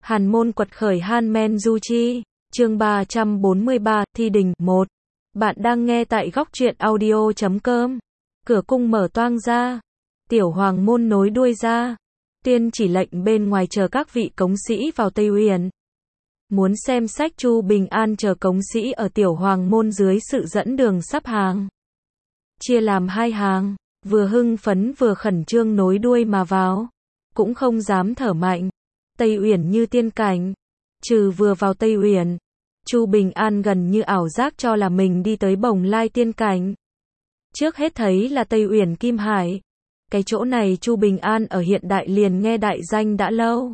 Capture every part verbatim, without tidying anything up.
Hàn môn quật khởi Han Men Du Chi, chương ba trăm bốn mươi ba, Thi Đình, một. Bạn đang nghe tại góc truyện audio chấm com. Cửa cung mở toang ra. Tiểu hoàng môn nối đuôi ra. Tiên chỉ lệnh bên ngoài chờ các vị cống sĩ vào Tây Uyển. Muốn xem sách Chu Bình An chờ cống sĩ ở tiểu hoàng môn dưới sự dẫn đường sắp hàng. Chia làm hai hàng, vừa hưng phấn vừa khẩn trương nối đuôi mà vào. Cũng không dám thở mạnh. Tây Uyển như tiên cảnh. Trừ vừa vào Tây Uyển, Chu Bình An gần như ảo giác cho là mình đi tới Bồng Lai tiên cảnh. Trước hết thấy là Tây Uyển Kim Hải. Cái chỗ này Chu Bình An ở hiện đại liền nghe đại danh đã lâu.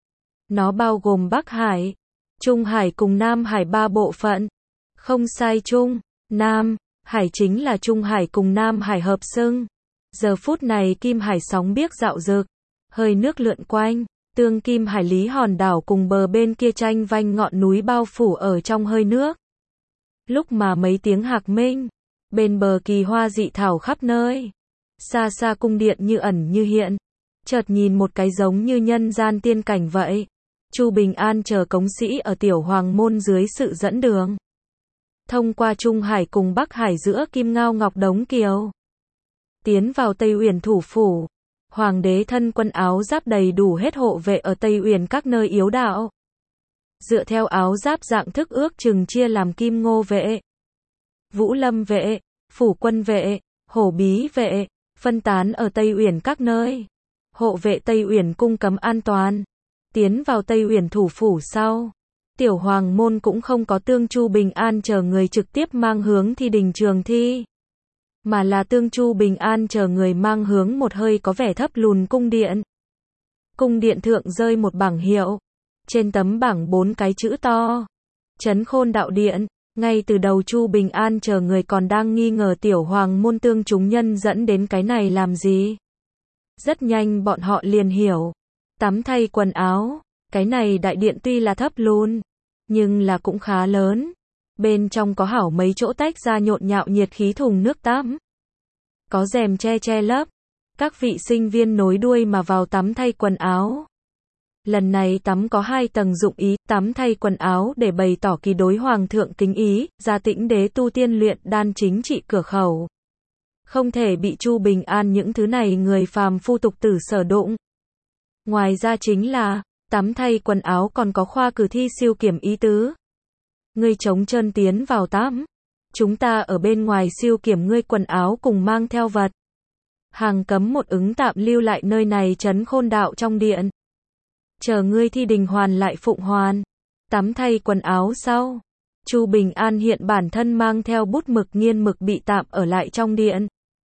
Nó bao gồm Bắc Hải, Trung Hải cùng Nam Hải ba bộ phận. Không sai, Trung, Nam, Hải chính là Trung Hải cùng Nam Hải hợp xưng. Giờ phút này Kim Hải sóng biếc dạo dực, hơi nước lượn quanh. Tương Kim Hải lý hòn đảo cùng bờ bên kia tranh vanh ngọn núi bao phủ ở trong hơi nước. Lúc mà mấy tiếng hạc minh, bên bờ kỳ hoa dị thảo khắp nơi. Xa xa cung điện như ẩn như hiện, chợt nhìn một cái giống như nhân gian tiên cảnh vậy. Chu Bình An chờ cống sĩ ở tiểu hoàng môn dưới sự dẫn đường. Thông qua Trung Hải cùng Bắc Hải giữa Kim Ngao Ngọc Đống Kiều. Tiến vào Tây Uyển thủ phủ. Hoàng đế thân quân áo giáp đầy đủ hết hộ vệ ở Tây Uyển các nơi yếu đạo. Dựa theo áo giáp dạng thức ước chừng chia làm Kim Ngô vệ, Vũ Lâm vệ, Phủ Quân vệ, Hổ Bí vệ, phân tán ở Tây Uyển các nơi. Hộ vệ Tây Uyển cung cấm an toàn. Tiến vào Tây Uyển thủ phủ sau, tiểu hoàng môn cũng không có tương Chu Bình An chờ người trực tiếp mang hướng Thi Đình trường thi. Mà là tương Chu Bình An chờ người mang hướng một hơi có vẻ thấp lùn cung điện. Cung điện thượng rơi một bảng hiệu. Trên tấm bảng bốn cái chữ to. Trấn Khôn Đạo Điện. Ngay từ đầu Chu Bình An chờ người còn đang nghi ngờ tiểu hoàng môn tương chúng nhân dẫn đến cái này làm gì. Rất nhanh bọn họ liền hiểu. Tắm thay quần áo. Cái này đại điện tuy là thấp lùn, nhưng là cũng khá lớn. Bên trong có hảo mấy chỗ tách ra nhộn nhạo nhiệt khí thùng nước tắm. Có rèm che che lấp. Các vị sinh viên nối đuôi mà vào tắm thay quần áo. Lần này tắm có hai tầng dụng ý, tắm thay quần áo để bày tỏ kỳ đối hoàng thượng kính ý, gia Tĩnh đế tu tiên luyện đan chính trị cửa khẩu. Không thể bị Chu Bình An những thứ này người phàm phu tục tử sở đụng. Ngoài ra chính là, tắm thay quần áo còn có khoa cử thi siêu kiểm ý tứ. Ngươi trống trơn tiến vào tắm. Chúng ta ở bên ngoài siêu kiểm ngươi quần áo cùng mang theo vật. Hàng cấm một ứng tạm lưu lại nơi này Trấn Khôn Đạo trong điện. Chờ ngươi thi đình hoàn lại phụng hoàn. Tắm thay quần áo sau. Chu Bình An hiện bản thân mang theo bút mực nghiên mực bị tạm ở lại trong điện.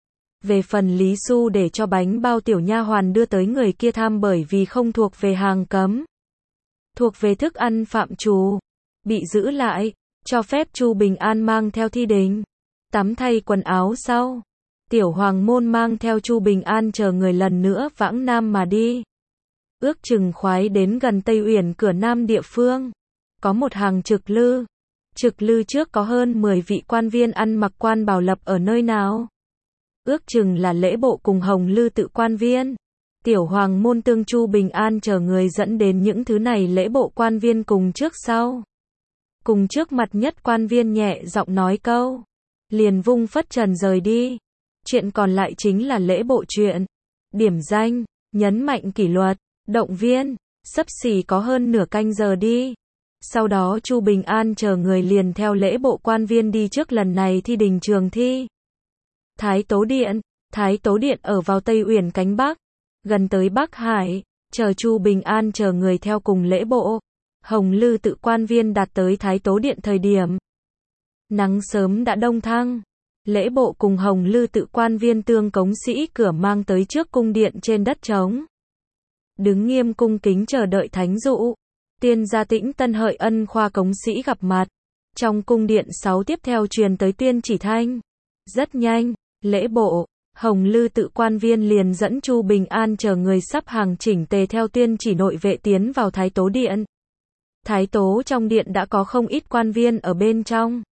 Về phần lý su để cho bánh bao tiểu nha hoàn đưa tới người kia tham bởi vì không thuộc về hàng cấm. Thuộc về thức ăn phạm trù. Bị giữ lại, cho phép Chu Bình An mang theo thi đình. Tắm thay quần áo sau. Tiểu hoàng môn mang theo Chu Bình An chờ người lần nữa vãng nam mà đi. Ước chừng khoái đến gần Tây Uyển cửa nam địa phương. Có một hàng trực lư. Trực lư trước có hơn mười vị quan viên ăn mặc quan bào lập ở nơi nào. Ước chừng là lễ bộ cùng hồng lư tự quan viên. Tiểu hoàng môn tương Chu Bình An chờ người dẫn đến những thứ này lễ bộ quan viên cùng trước sau. Cùng trước mặt nhất quan viên nhẹ giọng nói câu. Liền vung phất trần rời đi. Chuyện còn lại chính là lễ bộ chuyện. Điểm danh, nhấn mạnh kỷ luật, động viên, xấp xỉ có hơn nửa canh giờ đi. Sau đó Chu Bình An chờ người liền theo lễ bộ quan viên đi trước lần này thi đình trường thi. Thái Tố Điện. Thái Tố Điện ở vào Tây Uyển cánh Bắc. Gần tới Bắc Hải. Chờ Chu Bình An chờ người theo cùng lễ bộ. Hồng lư tự quan viên đạt tới Thái Tố Điện thời điểm. Nắng sớm đã đông thăng. Lễ bộ cùng hồng lư tự quan viên tương cống sĩ cửa mang tới trước cung điện trên đất trống. Đứng nghiêm cung kính chờ đợi thánh dụ. Tiên gia Tĩnh Tân Hợi Ân khoa cống sĩ gặp mặt. Trong cung điện sáu tiếp theo truyền tới tuyên chỉ thanh. Rất nhanh, lễ bộ, hồng lư tự quan viên liền dẫn Chu Bình An chờ người sắp hàng chỉnh tề theo tuyên chỉ nội vệ tiến vào Thái Tố Điện. Thái Tố trong điện đã có không ít quan viên ở bên trong.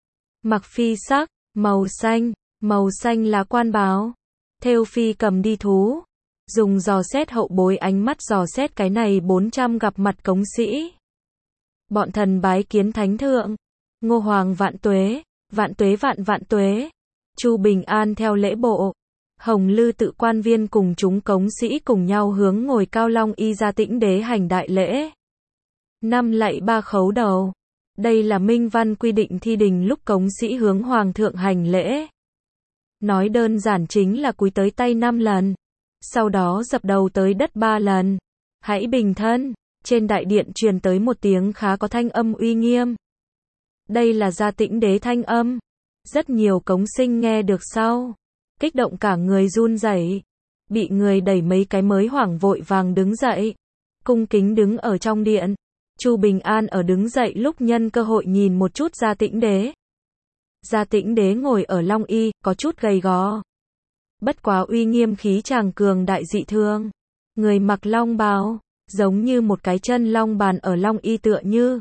Mặc phi sắc, màu xanh, màu xanh là quan báo. Thêu phi cầm đi thú. dùng dò xét hậu bối ánh mắt dò xét cái này bốn trăm gặp mặt cống sĩ. Bọn thần bái kiến thánh thượng. Ngô Hoàng vạn tuế, vạn tuế vạn vạn tuế. Chu Bình An theo lễ bộ. Hồng Lư tự quan viên cùng chúng cống sĩ cùng nhau hướng ngồi Cao Long Y Gia Tĩnh Đế hành đại lễ. Năm lạy ba khấu đầu. Đây là minh văn quy định thi đình lúc cống sĩ hướng Hoàng thượng hành lễ. Nói đơn giản chính là cúi tới tay năm lần. Sau đó dập đầu tới đất ba lần. Hãy bình thân. Trên đại điện truyền tới một tiếng khá có thanh âm uy nghiêm. Đây là Gia Tĩnh Đế thanh âm. Rất nhiều cống sinh nghe được sau. Kích động cả người run rẩy. Bị người đẩy mấy cái mới hoảng vội vàng đứng dậy. Cung kính đứng ở trong điện. Chu Bình An ở đứng dậy lúc nhân cơ hội nhìn một chút Gia Tĩnh Đế. Gia Tĩnh Đế ngồi ở Long Y, có chút gầy gò. Bất quá uy nghiêm khí chàng cường đại dị thường. Người mặc long bào, giống như một cái chân long bàn ở Long Y tựa như.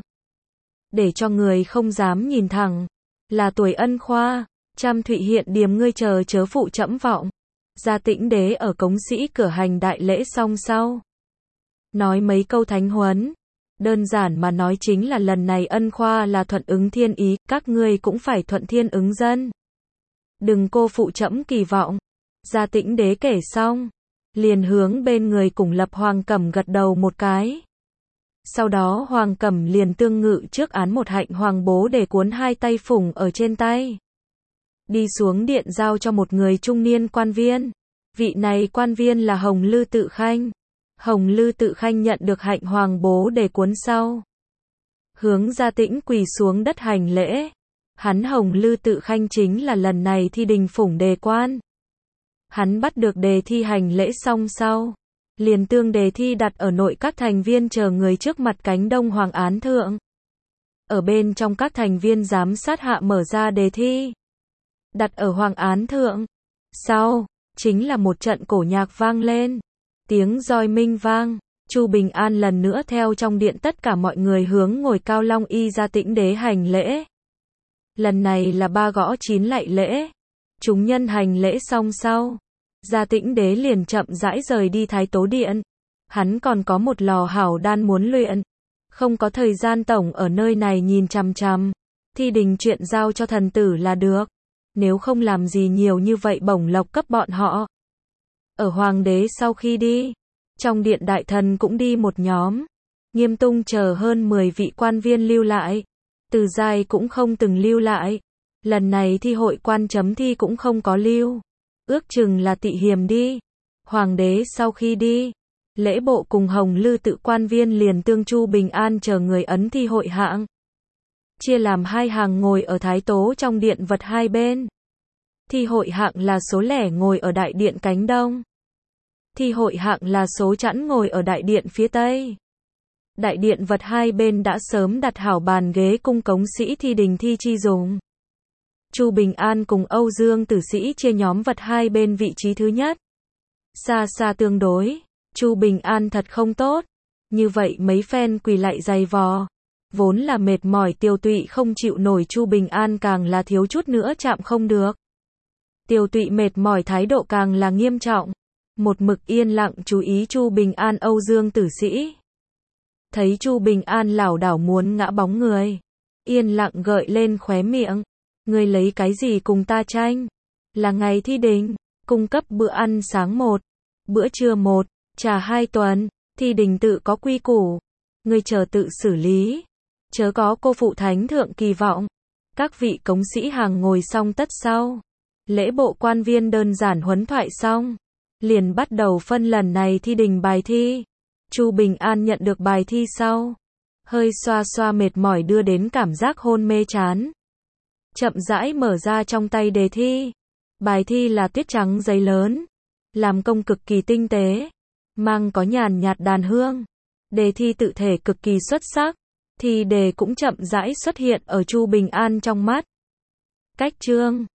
Để cho người không dám nhìn thẳng. Là tuổi ân khoa, trăm thụy hiện điềm ngươi chờ chớ phụ trẫm vọng. Gia Tĩnh Đế ở cống sĩ cửa hành đại lễ xong sau. Nói mấy câu thánh huấn. Đơn giản mà nói chính là lần này ân khoa là thuận ứng thiên ý, các ngươi cũng phải thuận thiên ứng dân. Đừng cô phụ trẫm kỳ vọng. Gia Tĩnh Đế kể xong, liền hướng bên người cùng lập Hoàng Cẩm gật đầu một cái. Sau đó Hoàng Cẩm liền tương ngự trước án một hạnh hoàng bố để cuốn hai tay phủng ở trên tay. Đi xuống điện giao cho một người trung niên quan viên. Vị này quan viên là Hồng Lư Tự Khanh. Hồng Lư Tự Khanh nhận được hạnh hoàng bố để cuốn sau. Hướng Gia Tĩnh quỳ xuống đất hành lễ. Hắn Hồng Lư Tự Khanh chính là lần này thi đình phủng đề quan. Hắn bắt được đề thi hành lễ xong sau. Liền tương đề thi đặt ở nội các thành viên chờ người trước mặt cánh đông hoàng án thượng. Ở bên trong các thành viên giám sát hạ mở ra đề thi. Đặt ở hoàng án thượng. Sau, chính là một trận cổ nhạc vang lên. Tiếng roi minh vang. Chu Bình An lần nữa theo trong điện tất cả mọi người hướng ngồi Cao Long Y Gia Tĩnh Đế hành lễ. Lần này là ba gõ chín lạy lễ. Chúng nhân hành lễ xong sau. Gia Tĩnh Đế liền chậm rãi rời đi Thái Tố Điện. Hắn còn có một lò hảo đan muốn luyện. Không có thời gian tổng ở nơi này nhìn chằm chằm. Thi đình chuyện giao cho thần tử là được. Nếu không làm gì nhiều như vậy bổng lộc cấp bọn họ. Ở hoàng đế sau khi đi. Trong điện đại thần cũng đi một nhóm. Nghiêm Tung chờ hơn mười vị quan viên lưu lại. Từ Giai cũng không từng lưu lại. Lần này thi hội quan chấm thi cũng không có lưu. Ước chừng là Tị Hiềm đi. Hoàng đế sau khi đi. Lễ bộ cùng Hồng Lư Tự quan viên liền tương Chu Bình An chờ người ấn thi hội hạng. Chia làm hai hàng ngồi ở Thái Tố trong điện vật hai bên. Thi hội hạng là số lẻ ngồi ở đại điện cánh đông. Thi hội hạng là số chẵn ngồi ở đại điện phía tây. Đại điện vật hai bên đã sớm đặt hảo bàn ghế cung cống sĩ thi đình thi chi dùng. Chu Bình An cùng Âu Dương Tử Sĩ chia nhóm vật hai bên vị trí thứ nhất. Xa xa tương đối, Chu Bình An thật không tốt. Như vậy mấy phen quỳ lạy dày vò. Vốn là mệt mỏi Tiêu Tụy không chịu nổi, Chu Bình An càng là thiếu chút nữa chạm không được. Tiêu Tụy mệt mỏi thái độ càng là nghiêm trọng. Một mực yên lặng chú ý Chu Bình An. Âu Dương Tử Sĩ thấy Chu Bình An lảo đảo muốn ngã bóng người, yên lặng gợi lên khóe miệng. Ngươi lấy cái gì cùng ta tranh? Là ngày thi đình, cung cấp bữa ăn sáng một, bữa trưa một, trà hai tuần, thi đình tự có quy củ. Ngươi chờ tự xử lý, chớ có cô phụ thánh thượng kỳ vọng. Các vị cống sĩ hàng ngồi xong tất sau. Lễ bộ quan viên đơn giản huấn thoại xong. Liền bắt đầu phân lần này thi đình bài thi. Chu Bình An nhận được bài thi sau. Hơi xoa xoa mệt mỏi đưa đến cảm giác hôn mê chán. Chậm rãi mở ra trong tay đề thi. Bài thi là tuyết trắng giấy lớn. Làm công cực kỳ tinh tế. Mang có nhàn nhạt đàn hương. Đề thi tự thể cực kỳ xuất sắc. Thì đề cũng chậm rãi xuất hiện ở Chu Bình An trong mắt. Cách chương